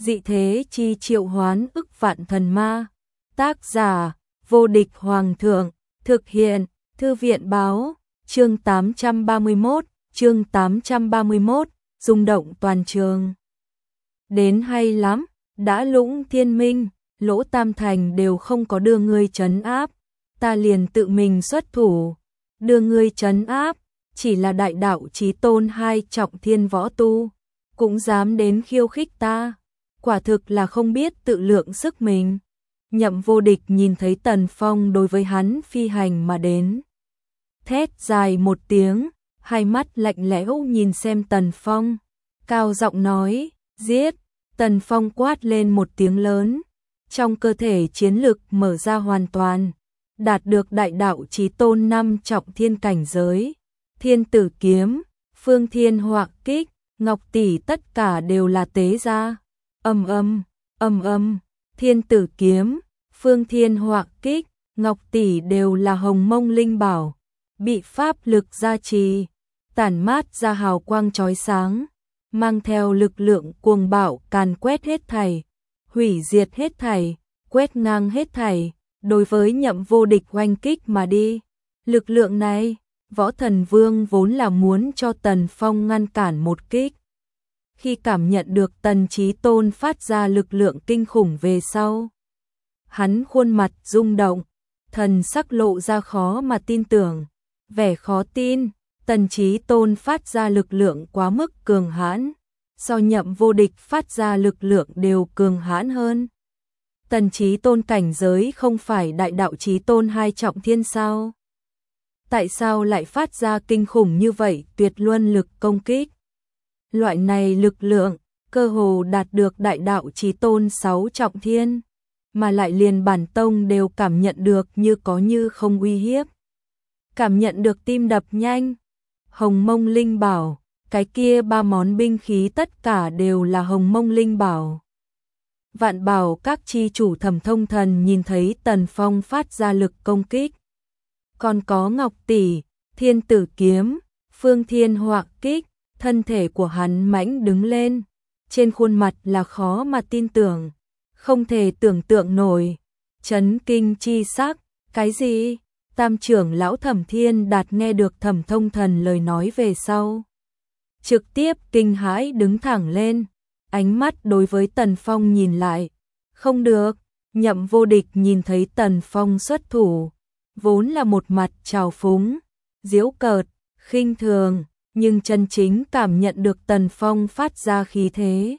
Dị thế chi triệu hoán ức vạn thần ma. Tác giả: Vô địch hoàng thượng. Thực hiện: Thư viện báo. Chương 831, rung động toàn trường. Đến hay lắm, đã Lũng Thiên Minh, Lỗ Tam Thành đều không có đưa ngươi trấn áp, ta liền tự mình xuất thủ, đưa ngươi trấn áp, chỉ là đại đạo chí tôn 2 trọng thiên võ tu, cũng dám đến khiêu khích ta, quả thực là không biết tự lượng sức mình. Nhậm Vô Địch nhìn thấy Tần Phong đối với hắn phi hành mà đến, thét dài một tiếng, hai mắt lạnh lẽo nhìn xem Tần Phong, cao giọng nói, giết. Tần Phong quát lên một tiếng lớn, trong cơ thể chiến lực mở ra hoàn toàn, đạt được đại đạo chí tôn 5 trọng thiên cảnh giới, Thiên Tử kiếm, Phương Thiên Họa kích, Ngọc tỷ tất cả đều là tế ra. Ầm ầm, Thiên Tử kiếm, Phương Thiên Họa kích, Ngọc tỷ đều là hồng mông linh bảo, bị pháp lực gia trì, tản mát ra hào quang chói sáng, mang theo lực lượng cuồng bạo càn quét hết thảy, hủy diệt hết thảy, quét ngang hết thảy, đối với Nhậm Vô Địch oanh kích mà đi. Lực lượng này, Võ Thần Vương vốn là muốn cho Tần Phong ngăn cản một kích. Khi cảm nhận được Tần Chí Tôn phát ra lực lượng kinh khủng về sau, hắn khuôn mặt rung động, thần sắc lộ ra khó mà tin tưởng, vẻ khó tin. Tần Chí Tôn phát ra lực lượng quá mức cường hãn, so Nhậm Vô Địch phát ra lực lượng đều cường hãn hơn. Tần Chí Tôn cảnh giới không phải đại đạo chí tôn 2 trọng thiên sao? Tại sao lại phát ra kinh khủng như vậy tuyệt luân lực công kích? Loại này lực lượng, cơ hồ đạt được đại đạo chí tôn 6 trọng thiên, mà lại liền bản tông đều cảm nhận được như có như không uy hiếp. Cảm nhận được tim đập nhanh. Hồng mông linh bảo, cái kia 3 món binh khí tất cả đều là hồng mông linh bảo. Vạn bảo các chi chủ Thẩm Thông Thần nhìn thấy Tần Phong phát ra lực công kích. Còn có Ngọc tỷ, Thiên Tử kiếm, Phương Thiên Họa kích, thân thể của hắn mãnh đứng lên, trên khuôn mặt là khó mà tin tưởng, không thể tưởng tượng nổi, chấn kinh chi sắc, cái gì? Tam trưởng lão Thẩm Thiên Đạt nghe được Thẩm Thông Thần lời nói về sau, trực tiếp kinh hãi đứng thẳng lên, ánh mắt đối với Tần Phong nhìn lại. Không được, Nhậm Vô Địch nhìn thấy Tần Phong xuất thủ, vốn là một mặt trào phúng, giễu cợt, khinh thường, nhưng chân chính cảm nhận được Tần Phong phát ra khí thế,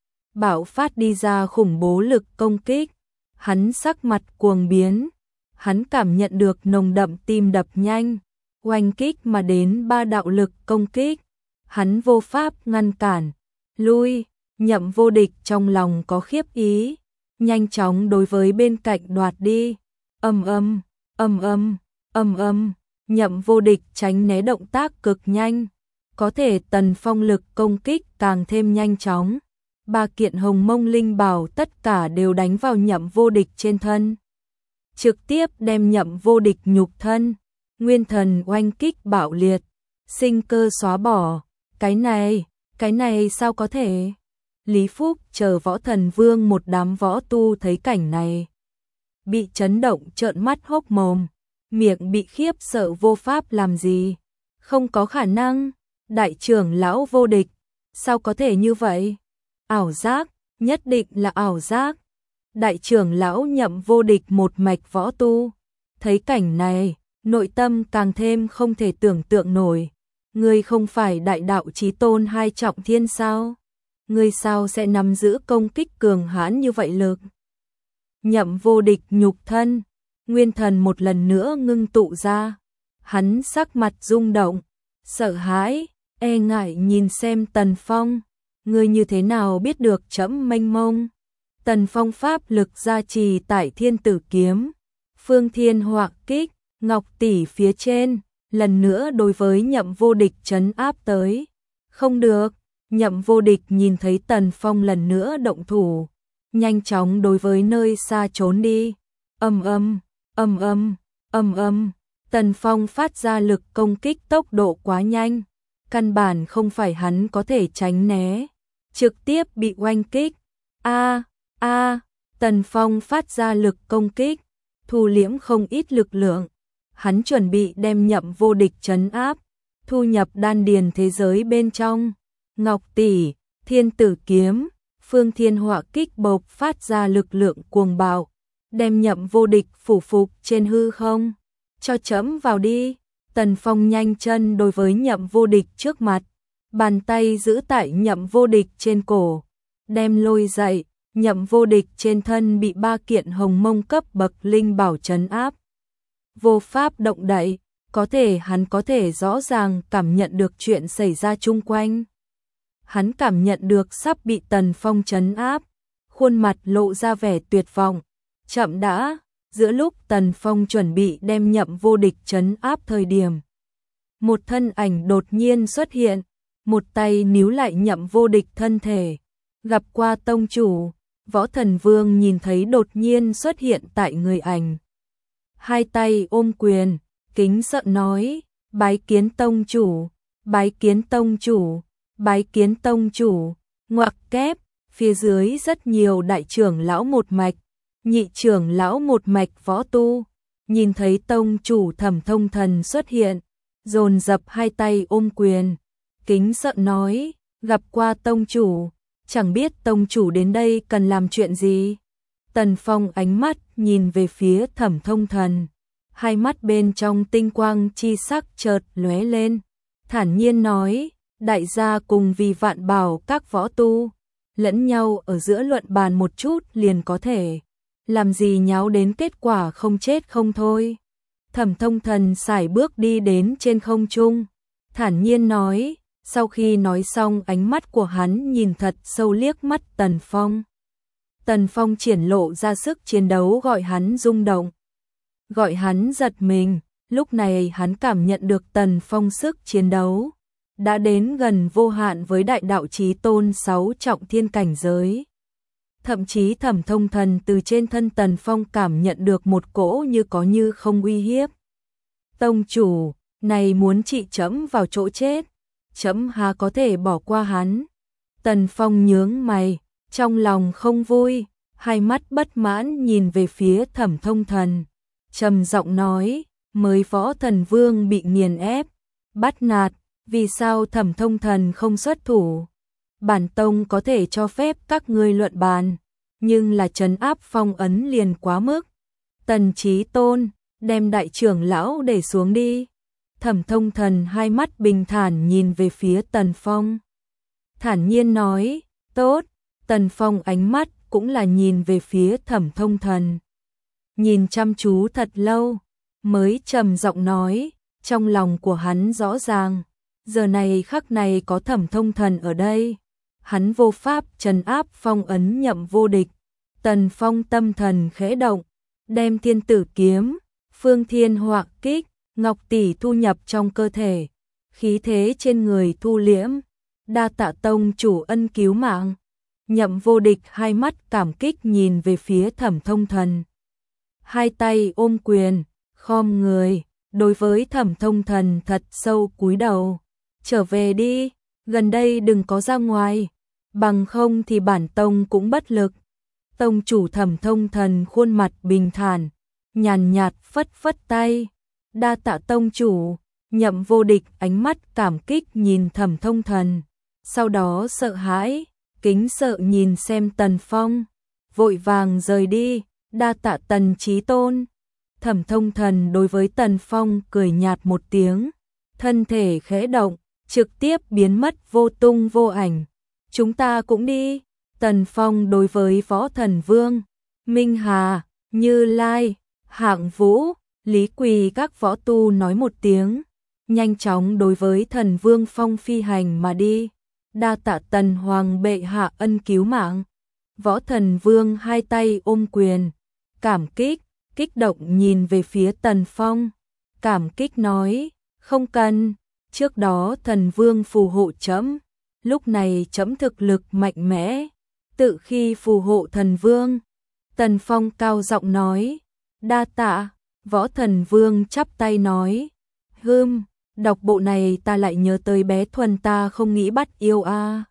bạo phát đi ra khủng bố lực công kích, hắn sắc mặt cuồng biến. Hắn cảm nhận được nồng đậm tim đập nhanh, oanh kích mà đến 3 đạo lực công kích, hắn vô pháp ngăn cản, lui. Nhậm Vô Địch trong lòng có khiếp ý, nhanh chóng đối với bên cạnh đoạt đi. Ầm ầm, Nhậm Vô Địch tránh né động tác cực nhanh, có thể Tần Phong lực công kích càng thêm nhanh chóng. 3 kiện hồng mông linh bảo tất cả đều đánh vào Nhậm Vô Địch trên thân, trực tiếp đem Nhậm Vô Địch nhục thân, nguyên thần oanh kích bạo liệt, sinh cơ xóa bỏ. Cái này sao có thể? Lý Phúc chờ Võ Thần Vương một đám võ tu thấy cảnh này, bị chấn động trợn mắt hốc mồm, miệng bị khiếp sợ vô pháp làm gì. Không có khả năng, đại trưởng lão Vô Địch, sao có thể như vậy? Ảo giác, nhất định là ảo giác. Đại trưởng lão Nhậm Vô Địch một mạch võ tu, thấy cảnh này, nội tâm càng thêm không thể tưởng tượng nổi. Ngươi không phải đại đạo chí tôn 2 trọng thiên sao? Ngươi sao sẽ nắm giữ công kích cường hãn như vậy lực? Nhậm Vô Địch nhục thân, nguyên thần một lần nữa ngưng tụ ra, hắn sắc mặt rung động, sợ hãi, e ngại nhìn xem Tần Phong, ngươi như thế nào biết được trẫm mênh mông? Tần Phong pháp lực gia trì tại Thiên Tử kiếm, Phương Thiên Họa kích, Ngọc tỷ phía trên, lần nữa đối với Nhậm Vô Địch trấn áp tới. Không được, Nhậm Vô Địch nhìn thấy Tần Phong lần nữa động thủ, nhanh chóng đối với nơi xa trốn đi. Ầm ầm, Tần Phong phát ra lực công kích tốc độ quá nhanh, căn bản không phải hắn có thể tránh né, trực tiếp bị oanh kích. Tần Phong phát ra lực công kích, thu liễm không ít lực lượng. Hắn chuẩn bị đem Nhậm Vô Địch trấn áp, thu nhập đan điền thế giới bên trong. Ngọc tỷ, Thiên Tử kiếm, Phương Thiên Họa kích bộc phát ra lực lượng cuồng bạo, đem Nhậm Vô Địch phủ phục trên hư không. Cho chấm vào đi. Tần Phong nhanh chân đối với Nhậm Vô Địch trước mặt, bàn tay giữ tại Nhậm Vô Địch trên cổ, đem lôi dậy. Nhậm Vô Địch trên thân bị 3 kiện hồng mông cấp bậc linh bảo trấn áp, vô pháp động đậy, hắn có thể rõ ràng cảm nhận được chuyện xảy ra chung quanh. Hắn cảm nhận được sắp bị Tần Phong trấn áp, khuôn mặt lộ ra vẻ tuyệt vọng. Chậm đã, giữa lúc Tần Phong chuẩn bị đem Nhậm Vô Địch trấn áp thời điểm, một thân ảnh đột nhiên xuất hiện, một tay níu lại Nhậm Vô Địch thân thể. Gặp qua tông chủ, Võ Thần Vương nhìn thấy đột nhiên xuất hiện tại người ảnh, hai tay ôm quyền, kính sợ nói: bái kiến tông chủ, bái kiến tông chủ, bái kiến tông chủ. Ngoặc kép, phía dưới rất nhiều đại trưởng lão một mạch, nhị trưởng lão một mạch võ tu, nhìn thấy tông chủ Thẩm Thông Thần xuất hiện, dồn dập hai tay ôm quyền, kính sợ nói: gặp qua tông chủ, chẳng biết tông chủ đến đây cần làm chuyện gì. Tần Phong ánh mắt nhìn về phía Thẩm Thông Thần, hai mắt bên trong tinh quang chi sắc chợt lóe lên, thản nhiên nói: đại gia cùng vì Vạn Bảo các võ tu, lẫn nhau ở giữa luận bàn một chút liền có thể, làm gì nháo đến kết quả không chết không thôi. Thẩm Thông Thần sải bước đi đến trên không trung, thản nhiên nói. Sau khi nói xong, ánh mắt của hắn nhìn thật sâu liếc mắt Tần Phong. Tần Phong triển lộ ra sức chiến đấu gọi hắn rung động, gọi hắn giật mình. Lúc này hắn cảm nhận được Tần Phong sức chiến đấu đã đến gần vô hạn với đại đạo chí tôn 6 trọng thiên cảnh giới. Thậm chí Thẩm Thông Thần từ trên thân Tần Phong cảm nhận được một cỗ như có như không uy hiếp. Tông chủ, này muốn trị chấm vào chỗ chết, chấm há có thể bỏ qua hắn. Tần Phong nhướng mày, trong lòng không vui, hai mắt bất mãn nhìn về phía Thẩm Thông Thần, trầm giọng nói: mới Võ Thần Vương bị nghiền ép, bắt nạt, vì sao Thẩm Thông Thần không xuất thủ? Bản tông có thể cho phép các ngươi luận bàn, nhưng là trấn áp phong ấn liền quá mức. Tần Chí Tôn, đem đại trưởng lão để xuống đi. Thẩm Thông Thần hai mắt bình thản nhìn về phía Tần Phong, thản nhiên nói: tốt. Tần Phong ánh mắt cũng là nhìn về phía Thẩm Thông Thần, nhìn chăm chú thật lâu, mới trầm giọng nói, trong lòng của hắn rõ ràng, giờ này khắc này có Thẩm Thông Thần ở đây, hắn vô pháp trấn áp phong ấn Nhậm Vô Địch. Tần Phong tâm thần khẽ động, đem Thiên Tử kiếm, Phương Thiên Họa kích, Ngọc tỷ thu nhập trong cơ thể, khí thế trên người thu liễm. Đa tạ tông chủ ân cứu mạng. Nhậm Vô Địch hai mắt cảm kích nhìn về phía Thẩm Thông Thần, hai tay ôm quyền, khom người, đối với Thẩm Thông Thần thật sâu cúi đầu. Trở về đi, gần đây đừng có ra ngoài, bằng không thì bản tông cũng bất lực. Tông chủ Thẩm Thông Thần khuôn mặt bình thản, nhàn nhạt phất phất tay. Đa tạ tông chủ. Nhậm Vô Địch ánh mắt cảm kích nhìn Thẩm Thông Thần, sau đó sợ hãi, kính sợ nhìn xem Tần Phong, vội vàng rời đi. Đa tạ Tần Chí Tôn. Thẩm Thông Thần đối với Tần Phong cười nhạt một tiếng, thân thể khẽ động, trực tiếp biến mất vô tung vô ảnh. Chúng ta cũng đi. Tần Phong đối với Võ Thần Vương, Minh Hà, Như Lai, Hạng Vũ, Lý Quỳ các võ tu nói một tiếng, nhanh chóng đối với Thần Vương Phong phi hành mà đi. Đa tạ Tần Hoàng bệ hạ ân cứu mạng. Võ Thần Vương hai tay ôm quyền, cảm kích, kích động nhìn về phía Tần Phong, cảm kích nói: không cần, trước đó Thần Vương phù hộ trẫm, lúc này trẫm thực lực mạnh mẽ, tự khi phù hộ Thần Vương. Tần Phong cao giọng nói: đa tạ. Võ Thần Vương chắp tay nói: đọc bộ này ta lại nhớ tới bé Thuần ta không nghĩ bắt yêu a.